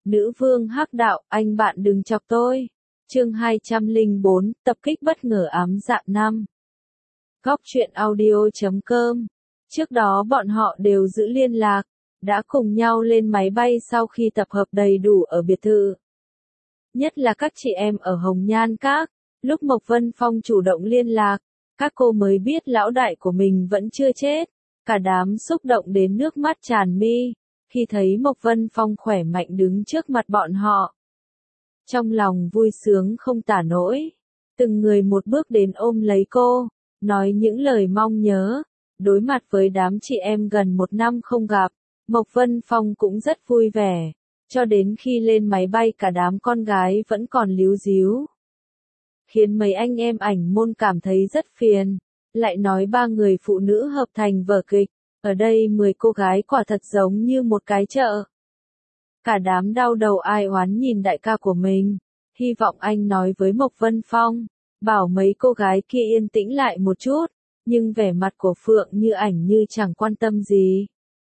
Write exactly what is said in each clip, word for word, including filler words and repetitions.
Nữ vương hắc đạo, anh bạn đừng chọc tôi. Chương hai trăm lẻ bốn, tập kích bất ngờ ám dạ năm. Góc truyện audio chấm com. Trước đó bọn họ đều giữ liên lạc, đã cùng nhau lên máy bay sau khi tập hợp đầy đủ ở biệt thự. Nhất là các chị em ở Hồng Nhan Các, lúc Mộc Vân Phong chủ động liên lạc, các cô mới biết lão đại của mình vẫn chưa chết, cả đám xúc động đến nước mắt tràn mi, khi thấy Mộc Vân Phong khỏe mạnh đứng trước mặt bọn họ. Trong lòng vui sướng không tả nổi, từng người một bước đến ôm lấy cô, nói những lời mong nhớ. Đối mặt với đám chị em gần một năm không gặp, Mộc Vân Phong cũng rất vui vẻ, cho đến khi lên máy bay cả đám con gái vẫn còn líu díu. Khiến mấy anh em ảnh môn cảm thấy rất phiền, lại nói ba người phụ nữ hợp thành vở kịch, ở đây mười cô gái quả thật giống như một cái chợ. Cả đám đau đầu ai oán nhìn đại ca của mình, hy vọng anh nói với Mộc Vân Phong, bảo mấy cô gái kia yên tĩnh lại một chút. Nhưng vẻ mặt của Phượng Như Ảnh như chẳng quan tâm gì.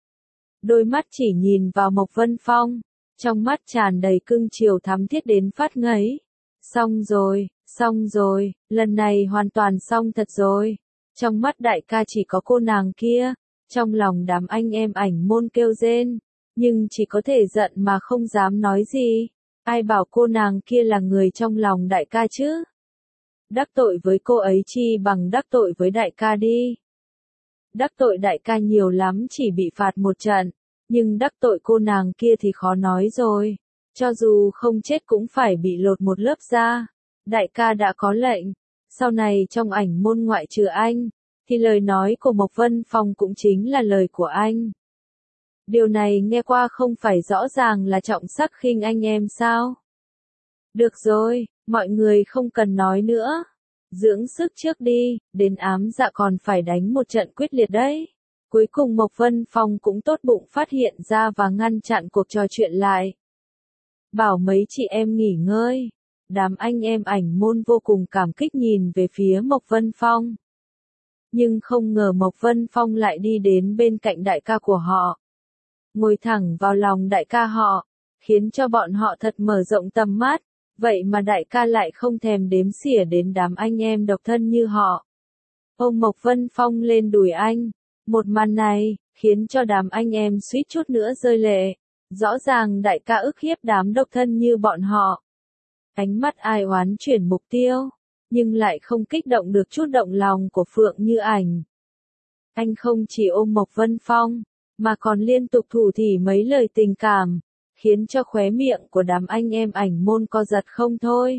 Đôi mắt chỉ nhìn vào Mộc Vân Phong, trong mắt tràn đầy cưng chiều thắm thiết đến phát ngấy. Xong rồi, xong rồi, lần này hoàn toàn xong thật rồi. Trong mắt đại ca chỉ có cô nàng kia, trong lòng đám anh em ảnh môn kêu rên, nhưng chỉ có thể giận mà không dám nói gì. Ai bảo cô nàng kia là người trong lòng đại ca chứ? Đắc tội với cô ấy chi bằng đắc tội với đại ca đi. Đắc tội đại ca nhiều lắm chỉ bị phạt một trận, nhưng đắc tội cô nàng kia thì khó nói rồi. Cho dù không chết cũng phải bị lột một lớp da. Đại ca đã có lệnh, sau này trong ảnh môn ngoại trừ anh, thì lời nói của Mộc Vân Phong cũng chính là lời của anh. Điều này nghe qua không phải rõ ràng là trọng sắc khinh anh em sao? Được rồi, mọi người không cần nói nữa. Dưỡng sức trước đi, đến ám dạ còn phải đánh một trận quyết liệt đấy. Cuối cùng Mộc Vân Phong cũng tốt bụng phát hiện ra và ngăn chặn cuộc trò chuyện lại. Bảo mấy chị em nghỉ ngơi. Đám anh em ảnh môn vô cùng cảm kích nhìn về phía Mộc Vân Phong. Nhưng không ngờ Mộc Vân Phong lại đi đến bên cạnh đại ca của họ. Ngồi thẳng vào lòng đại ca họ, khiến cho bọn họ thật mở rộng tầm mắt. Vậy mà đại ca lại không thèm đếm xỉa đến đám anh em độc thân như họ. Ôm Mộc Vân Phong lên đùi anh. Một màn này, khiến cho đám anh em suýt chút nữa rơi lệ. Rõ ràng đại ca ức hiếp đám độc thân như bọn họ. Ánh mắt ai oán chuyển mục tiêu, nhưng lại không kích động được chút động lòng của Phượng Như Ảnh. Anh không chỉ ôm Mộc Vân Phong, mà còn liên tục thủ thỉ mấy lời tình cảm, khiến cho khóe miệng của đám anh em ảnh môn co giật không thôi.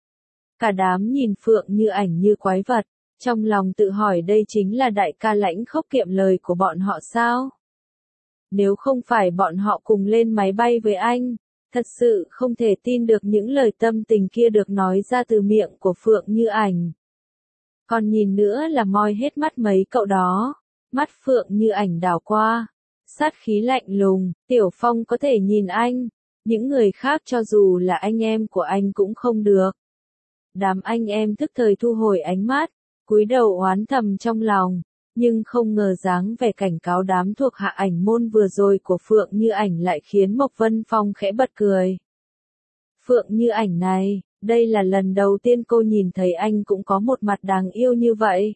Cả đám nhìn Phượng Như Ảnh như quái vật, trong lòng tự hỏi đây chính là đại ca lãnh khốc kiệm lời của bọn họ sao? Nếu không phải bọn họ cùng lên máy bay với anh, thật sự không thể tin được những lời tâm tình kia được nói ra từ miệng của Phượng Như Ảnh. Còn nhìn nữa là moi hết mắt mấy cậu đó, mắt Phượng Như Ảnh đảo qua. Sát khí lạnh lùng, Tiểu Phong có thể nhìn anh, những người khác cho dù là anh em của anh cũng không được. Đám anh em tức thời thu hồi ánh mắt, cúi đầu oán thầm trong lòng, nhưng không ngờ dáng vẻ cảnh cáo đám thuộc hạ ảnh môn vừa rồi của Phượng Như Ảnh lại khiến Mộc Vân Phong khẽ bật cười. Phượng Như Ảnh này, đây là lần đầu tiên cô nhìn thấy anh cũng có một mặt đáng yêu như vậy.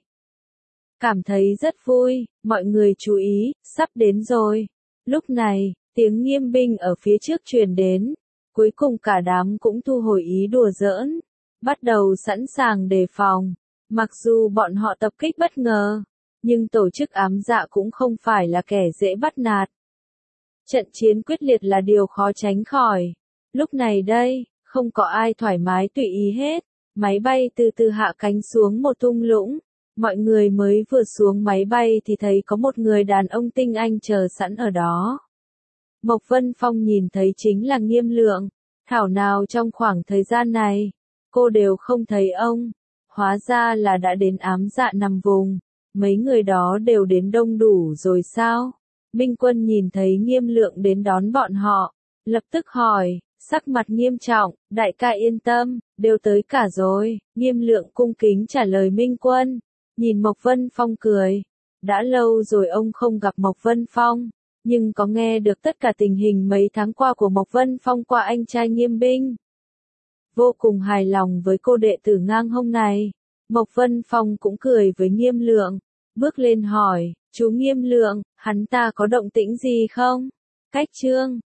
Cảm thấy rất vui, mọi người chú ý, sắp đến rồi. Lúc này, tiếng nghiêm binh ở phía trước truyền đến. Cuối cùng cả đám cũng thu hồi ý đùa giỡn. Bắt đầu sẵn sàng đề phòng. Mặc dù bọn họ tập kích bất ngờ, nhưng tổ chức ám dạ cũng không phải là kẻ dễ bắt nạt. Trận chiến quyết liệt là điều khó tránh khỏi. Lúc này đây, không có ai thoải mái tùy ý hết. Máy bay từ từ hạ cánh xuống một thung lũng. Mọi người mới vừa xuống máy bay thì thấy có một người đàn ông tinh anh chờ sẵn ở đó. Mộc Vân Phong nhìn thấy chính là Nghiêm Lượng. Thảo nào trong khoảng thời gian này, cô đều không thấy ông. Hóa ra là đã đến ám dạ nằm vùng. Mấy người đó đều đến đông đủ rồi sao? Minh Quân nhìn thấy Nghiêm Lượng đến đón bọn họ. Lập tức hỏi, sắc mặt nghiêm trọng, đại ca yên tâm, đều tới cả rồi. Nghiêm Lượng cung kính trả lời Minh Quân. Nhìn Mộc Vân Phong cười. Đã lâu rồi ông không gặp Mộc Vân Phong. nhưng có nghe được tất cả tình hình mấy tháng qua của Mộc Vân Phong qua anh trai Nghiêm Binh. Vô cùng hài lòng với cô đệ tử ngang hông này, Mộc Vân Phong cũng cười với Nghiêm Lượng, bước lên hỏi, chú Nghiêm Lượng, hắn ta có động tĩnh gì không? Cách Trương